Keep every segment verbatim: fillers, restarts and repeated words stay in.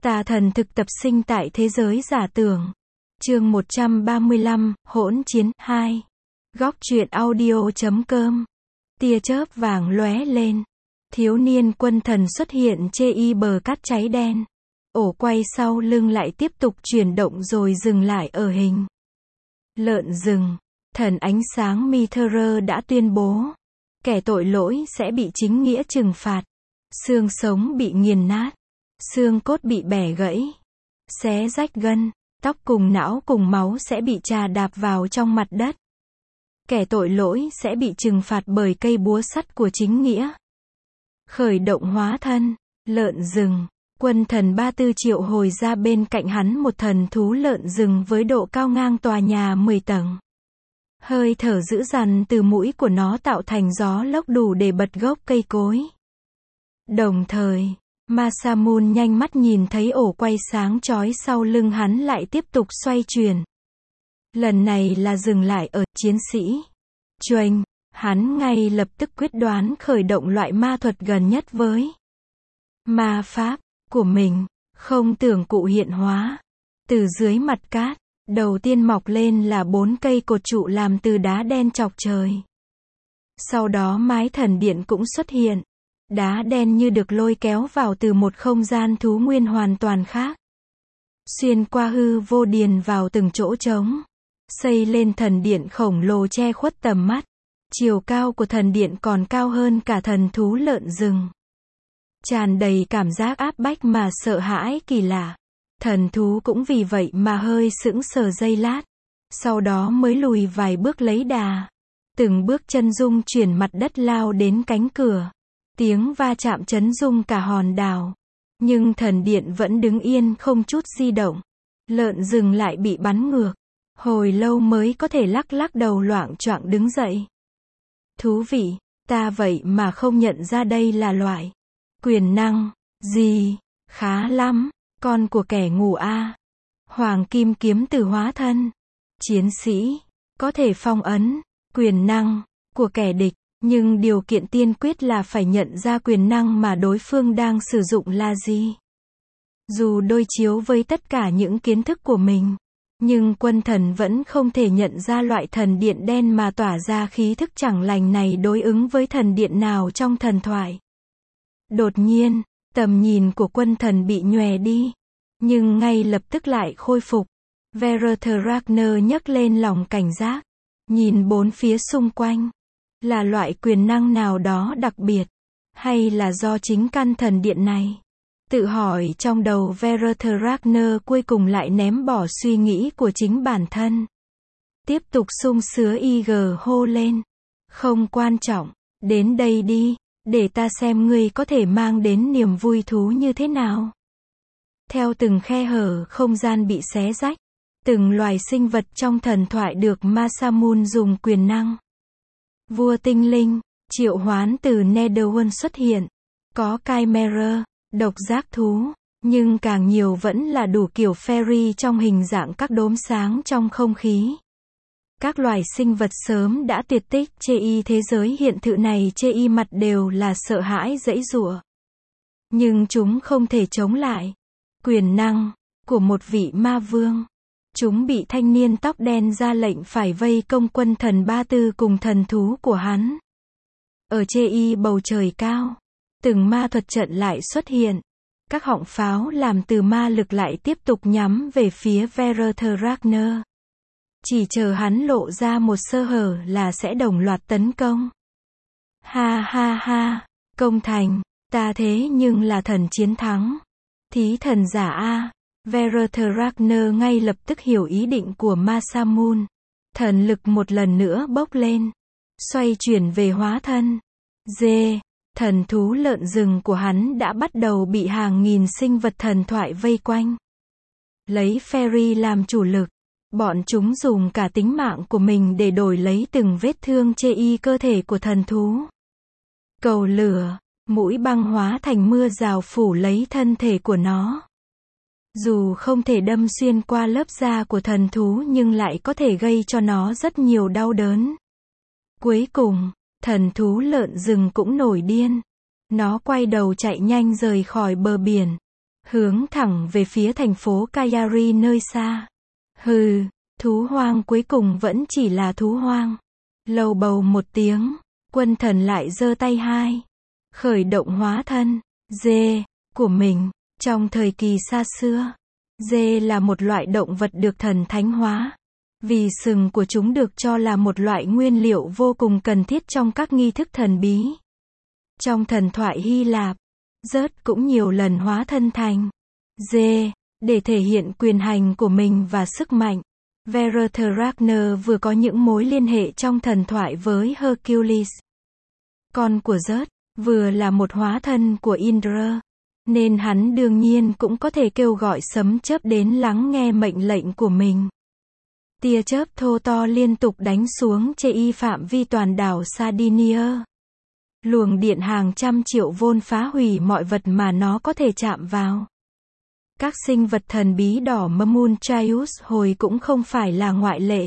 Tà thần thực tập sinh tại thế giới giả tưởng. Chương một trăm ba mươi lăm, hỗn chiến, hai. Góc truyện audio chấm com. Tia chớp vàng lóe lên. Thiếu niên quân thần xuất hiện trên y bờ cát cháy đen. Ổ quay sau lưng lại tiếp tục chuyển động rồi dừng lại ở hình lợn rừng. Thần ánh sáng Mithrơ đã tuyên bố, kẻ tội lỗi sẽ bị chính nghĩa trừng phạt. Xương sống bị nghiền nát, xương cốt bị bẻ gãy, xé rách gân, tóc cùng não cùng máu sẽ bị trà đạp vào trong mặt đất. Kẻ tội lỗi sẽ bị trừng phạt bởi cây búa sắt của chính nghĩa. Khởi động hóa thân, lợn rừng. Quân thần Ba Tư triệu hồi ra bên cạnh hắn một thần thú lợn rừng với độ cao ngang tòa nhà mười tầng. Hơi thở dữ dằn từ mũi của nó tạo thành gió lốc đủ để bật gốc cây cối. Đồng thời, Masamune nhanh mắt nhìn thấy ổ quay sáng chói sau lưng hắn lại tiếp tục xoay chuyển. Lần này là dừng lại ở chiến sĩ. Choành, hắn ngay lập tức quyết đoán khởi động loại ma thuật gần nhất với ma pháp của mình, không tưởng cụ hiện hóa. Từ dưới mặt cát, đầu tiên mọc lên là bốn cây cột trụ làm từ đá đen chọc trời. Sau đó mái thần điện cũng xuất hiện. Đá đen như được lôi kéo vào từ một không gian thú nguyên hoàn toàn khác. Xuyên qua hư vô điền vào từng chỗ trống. Xây lên thần điện khổng lồ che khuất tầm mắt. Chiều cao của thần điện còn cao hơn cả thần thú lợn rừng. Tràn đầy cảm giác áp bách mà sợ hãi kỳ lạ. Thần thú cũng vì vậy mà hơi sững sờ giây lát. Sau đó mới lùi vài bước lấy đà. Từng bước chân rung chuyển mặt đất lao đến cánh cửa. Tiếng va chạm chấn rung cả hòn đảo. Nhưng thần điện vẫn đứng yên không chút di động. Lợn rừng lại bị bắn ngược. Hồi lâu mới có thể lắc lắc đầu loạng choạng đứng dậy. Thú vị, ta vậy mà không nhận ra đây là loại quyền năng gì. Khá lắm, con của kẻ ngủ a. Hoàng kim kiếm từ hóa thân. Chiến sĩ, có thể phong ấn quyền năng của kẻ địch. Nhưng điều kiện tiên quyết là phải nhận ra quyền năng mà đối phương đang sử dụng là gì. Dù đối chiếu với tất cả những kiến thức của mình, nhưng quân thần vẫn không thể nhận ra loại thần điện đen mà tỏa ra khí thức chẳng lành này đối ứng với thần điện nào trong thần thoại. Đột nhiên, tầm nhìn của quân thần bị nhòe đi, nhưng ngay lập tức lại khôi phục. Verther Ragnar nhấc lên lòng cảnh giác, nhìn bốn phía xung quanh. Là loại quyền năng nào đó đặc biệt, hay là do chính căn thần điện này? Tự hỏi trong đầu Verther Ragnar cuối cùng lại ném bỏ suy nghĩ của chính bản thân. Tiếp tục sung sứa y gờ hô lên. Không quan trọng, đến đây đi, để ta xem ngươi có thể mang đến niềm vui thú như thế nào. Theo từng khe hở không gian bị xé rách, từng loài sinh vật trong thần thoại được Masamune dùng quyền năng. Vua tinh linh, triệu hoán từ Netherworld xuất hiện. Có Chimera, độc giác thú, nhưng càng nhiều vẫn là đủ kiểu fairy trong hình dạng các đốm sáng trong không khí. Các loài sinh vật sớm đã tuyệt tích chê y thế giới hiện thực này chê y mặt đều là sợ hãi giãy giụa. Nhưng chúng không thể chống lại quyền năng của một vị ma vương. Chúng bị thanh niên tóc đen ra lệnh phải vây công quân thần Ba Tư cùng thần thú của hắn. Ở chê y bầu trời cao, từng ma thuật trận lại xuất hiện. Các họng pháo làm từ ma lực lại tiếp tục nhắm về phía Verther Ragnar. Chỉ chờ hắn lộ ra một sơ hở là sẽ đồng loạt tấn công. Ha ha ha, công thành, ta thế nhưng là thần chiến thắng. Thí thần giả a. Verther Ragnar ngay lập tức hiểu ý định của Masamune. Thần lực một lần nữa bốc lên. Xoay chuyển về hóa thân. Dê, thần thú lợn rừng của hắn đã bắt đầu bị hàng nghìn sinh vật thần thoại vây quanh. Lấy fairy làm chủ lực. Bọn chúng dùng cả tính mạng của mình để đổi lấy từng vết thương chê y cơ thể của thần thú. Cầu lửa, mũi băng hóa thành mưa rào phủ lấy thân thể của nó. Dù không thể đâm xuyên qua lớp da của thần thú nhưng lại có thể gây cho nó rất nhiều đau đớn. Cuối cùng, thần thú lợn rừng cũng nổi điên. Nó quay đầu chạy nhanh rời khỏi bờ biển. hướng thẳng về phía thành phố Cagliari nơi xa. Hừ, thú hoang cuối cùng vẫn chỉ là thú hoang. Lầu bầu một tiếng, Quân Thần lại giơ tay hai, khởi động hóa thân, dê, của mình. Trong thời kỳ xa xưa, dê là một loại động vật được thần thánh hóa. Vì sừng của chúng được cho là một loại nguyên liệu vô cùng cần thiết trong các nghi thức thần bí. Trong thần thoại Hy Lạp, Zeus cũng nhiều lần hóa thân thành dê, để thể hiện quyền hành của mình và sức mạnh. Veratragner vừa có những mối liên hệ trong thần thoại với Hercules, con của Zeus, vừa là một hóa thân của Indra, nên hắn đương nhiên cũng có thể kêu gọi sấm chớp đến lắng nghe mệnh lệnh của mình. Tia chớp thô to liên tục đánh xuống trên phạm vi toàn đảo Sardinia. Luồng điện hàng trăm triệu vôn phá hủy mọi vật mà nó có thể chạm vào. Các sinh vật thần bí đỏ Moontrius hồi cũng không phải là ngoại lệ.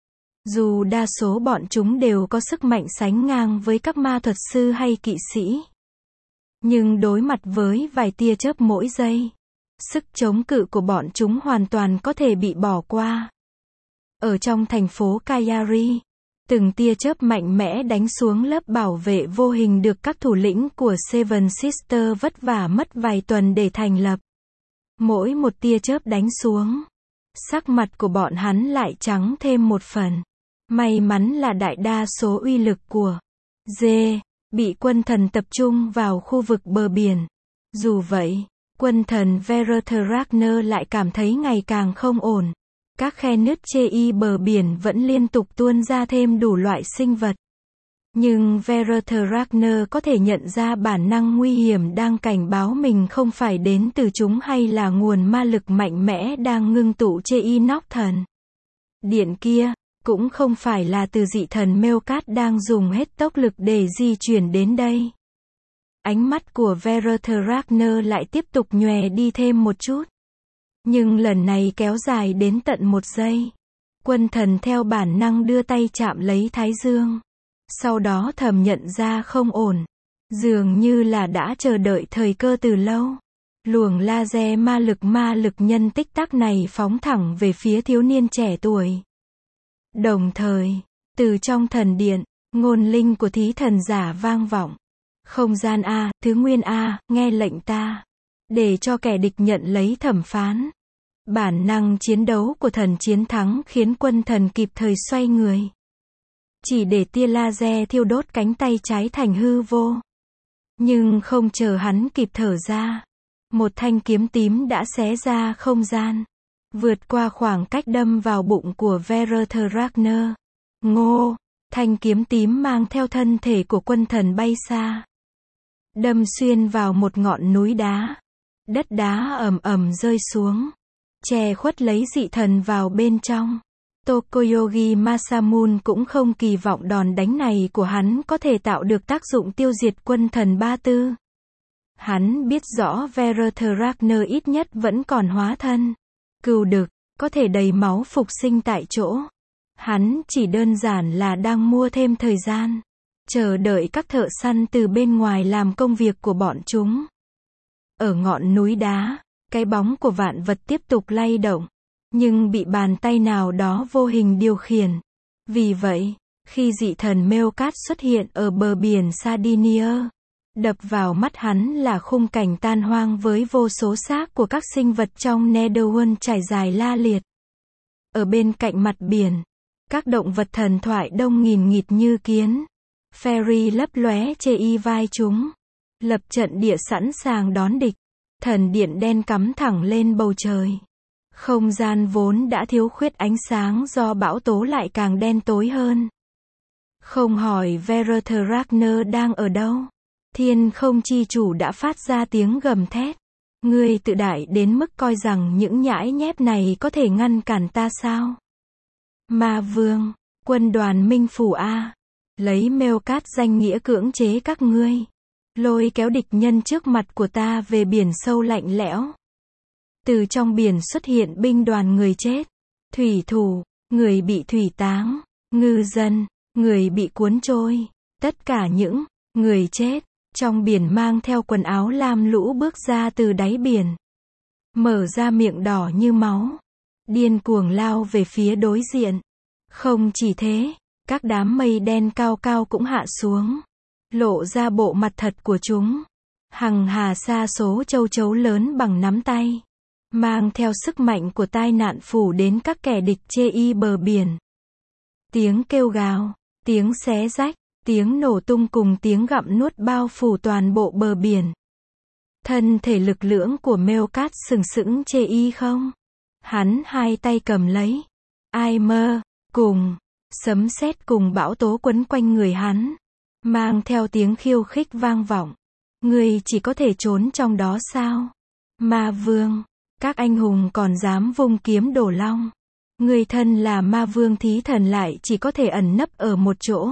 Dù đa số bọn chúng đều có sức mạnh sánh ngang với các ma thuật sư hay kỵ sĩ, nhưng đối mặt với vài tia chớp mỗi giây, sức chống cự của bọn chúng hoàn toàn có thể bị bỏ qua. Ở trong thành phố Cagliari, từng tia chớp mạnh mẽ đánh xuống lớp bảo vệ vô hình được các thủ lĩnh của Seven Sisters vất vả mất vài tuần để thành lập. Mỗi một tia chớp đánh xuống, sắc mặt của bọn hắn lại trắng thêm một phần. May mắn là đại đa số uy lực của dê bị Quân Thần tập trung vào khu vực bờ biển. Dù vậy, Quân Thần Veratragner lại cảm thấy ngày càng không ổn. Các khe nứt trên bờ biển vẫn liên tục tuôn ra thêm đủ loại sinh vật. Nhưng Veratragner có thể nhận ra bản năng nguy hiểm đang cảnh báo mình không phải đến từ chúng hay là nguồn ma lực mạnh mẽ đang ngưng tụ trên nóc thần điện kia, cũng không phải là từ dị thần Melkart đang dùng hết tốc lực để di chuyển đến đây. Ánh mắt của Veratragner lại tiếp tục nhòe đi thêm một chút. Nhưng lần này kéo dài đến tận một giây. Quân Thần theo bản năng đưa tay chạm lấy thái dương. Sau đó thầm nhận ra không ổn. Dường như là đã chờ đợi thời cơ từ lâu. Luồng laser ma lực ma lực nhân tích tắc này phóng thẳng về phía thiếu niên trẻ tuổi. Đồng thời, từ trong thần điện, ngôn linh của thí thần giả vang vọng. Không gian A, thứ nguyên A, nghe lệnh ta. Để cho kẻ địch nhận lấy thẩm phán. Bản năng chiến đấu của thần chiến thắng khiến Quân Thần kịp thời xoay người. Chỉ để tia laser thiêu đốt cánh tay trái thành hư vô. Nhưng không chờ hắn kịp thở ra, một thanh kiếm tím đã xé ra không gian, vượt qua khoảng cách đâm vào bụng của Veratragner. Ngô, thanh kiếm tím mang theo thân thể của Quân Thần bay xa, đâm xuyên vào một ngọn núi đá. Đất đá ầm ầm rơi xuống, che khuất lấy dị thần vào bên trong. Tokoyogi Masamune cũng không kỳ vọng đòn đánh này của hắn có thể tạo được tác dụng tiêu diệt Quân Thần Ba Tư. Hắn biết rõ Veratragner ít nhất vẫn còn hóa thân cừu đực, có thể đầy máu phục sinh tại chỗ. Hắn chỉ đơn giản là đang mua thêm thời gian, chờ đợi các thợ săn từ bên ngoài làm công việc của bọn chúng. Ở ngọn núi đá, cái bóng của vạn vật tiếp tục lay động, nhưng bị bàn tay nào đó vô hình điều khiển. Vì vậy, khi dị thần Melkart xuất hiện ở bờ biển Sardinia, đập vào mắt hắn là khung cảnh tan hoang với vô số xác của các sinh vật trong Netherworld trải dài la liệt. Ở bên cạnh mặt biển, các động vật thần thoại đông nghìn nghịt như kiến, fairy lấp lóe trên vai chúng, lập trận địa sẵn sàng đón địch. Thần điện đen cắm thẳng lên bầu trời. Không gian vốn đã thiếu khuyết ánh sáng do bão tố lại càng đen tối hơn. Không hỏi Veratragner đang ở đâu, Thiên Không Chi Chủ đã phát ra tiếng gầm thét. Ngươi tự đại đến mức coi rằng những nhãi nhép này có thể ngăn cản ta sao? Ma Vương, quân đoàn Minh Phủ A, lấy Melkart danh nghĩa cưỡng chế các ngươi, lôi kéo địch nhân trước mặt của ta về biển sâu lạnh lẽo. Từ trong biển xuất hiện binh đoàn người chết, thủy thủ, người bị thủy táng, ngư dân, người bị cuốn trôi. Tất cả những người chết trong biển mang theo quần áo lam lũ bước ra từ đáy biển. mở ra miệng đỏ như máu, điên cuồng lao về phía đối diện. Không chỉ thế, các đám mây đen cao cao cũng hạ xuống, lộ ra bộ mặt thật của chúng. Hằng hà sa số châu chấu lớn bằng nắm tay, mang theo sức mạnh của tai nạn phủ đến các kẻ địch chê y bờ biển. Tiếng kêu gào, tiếng xé rách, tiếng nổ tung cùng tiếng gặm nuốt bao phủ toàn bộ bờ biển. Thân thể lực lưỡng của Melqart sừng sững chê y không. Hắn hai tay cầm lấy ai mơ, cùng sấm sét cùng bão tố quấn quanh người hắn, mang theo tiếng khiêu khích vang vọng. Ngươi chỉ có thể trốn trong đó sao? Ma vương, các anh hùng còn dám vung kiếm đổ long. Ngươi thân là ma vương thí thần lại chỉ có thể ẩn nấp ở một chỗ.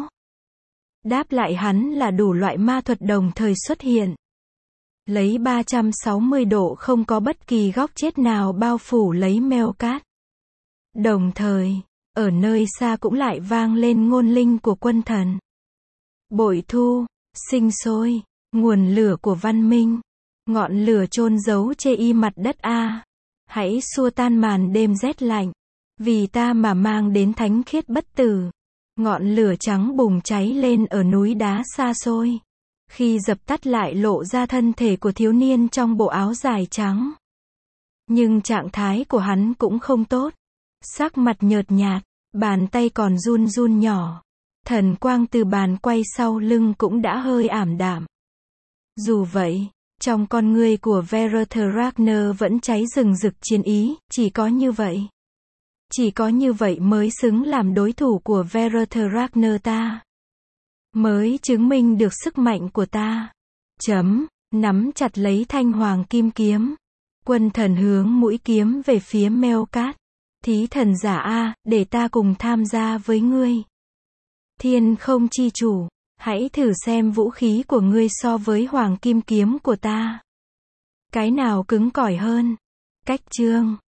Đáp lại hắn là đủ loại ma thuật đồng thời xuất hiện. Lấy ba trăm sáu mươi độ không có bất kỳ góc chết nào bao phủ lấy Melqart. Đồng thời, ở nơi xa cũng lại vang lên ngôn linh của quân thần. Bội thu, sinh sôi, nguồn lửa của văn minh. Ngọn lửa chôn giấu chê y mặt đất a. Hãy xua tan màn đêm rét lạnh. Vì ta mà mang đến thánh khiết bất tử. Ngọn lửa trắng bùng cháy lên ở núi đá xa xôi. Khi dập tắt lại lộ ra thân thể của thiếu niên trong bộ áo dài trắng. Nhưng trạng thái của hắn cũng không tốt. Sắc mặt nhợt nhạt, bàn tay còn run run nhỏ. Thần quang từ bàn quay sau lưng cũng đã hơi ảm đạm. Dù vậy, trong con người của Verother Ragnar vẫn cháy rừng rực chiến ý, chỉ có như vậy. Chỉ có như vậy mới xứng làm đối thủ của Verother Ragnar ta. Mới chứng minh được sức mạnh của ta. Chấm, nắm chặt lấy thanh hoàng kim kiếm. Quân thần hướng mũi kiếm về phía Melqart. Thí thần giả a, để ta cùng tham gia với ngươi. Thiên không chi chủ, hãy thử xem vũ khí của ngươi so với hoàng kim kiếm của ta. Cái nào cứng cỏi hơn? Cách chương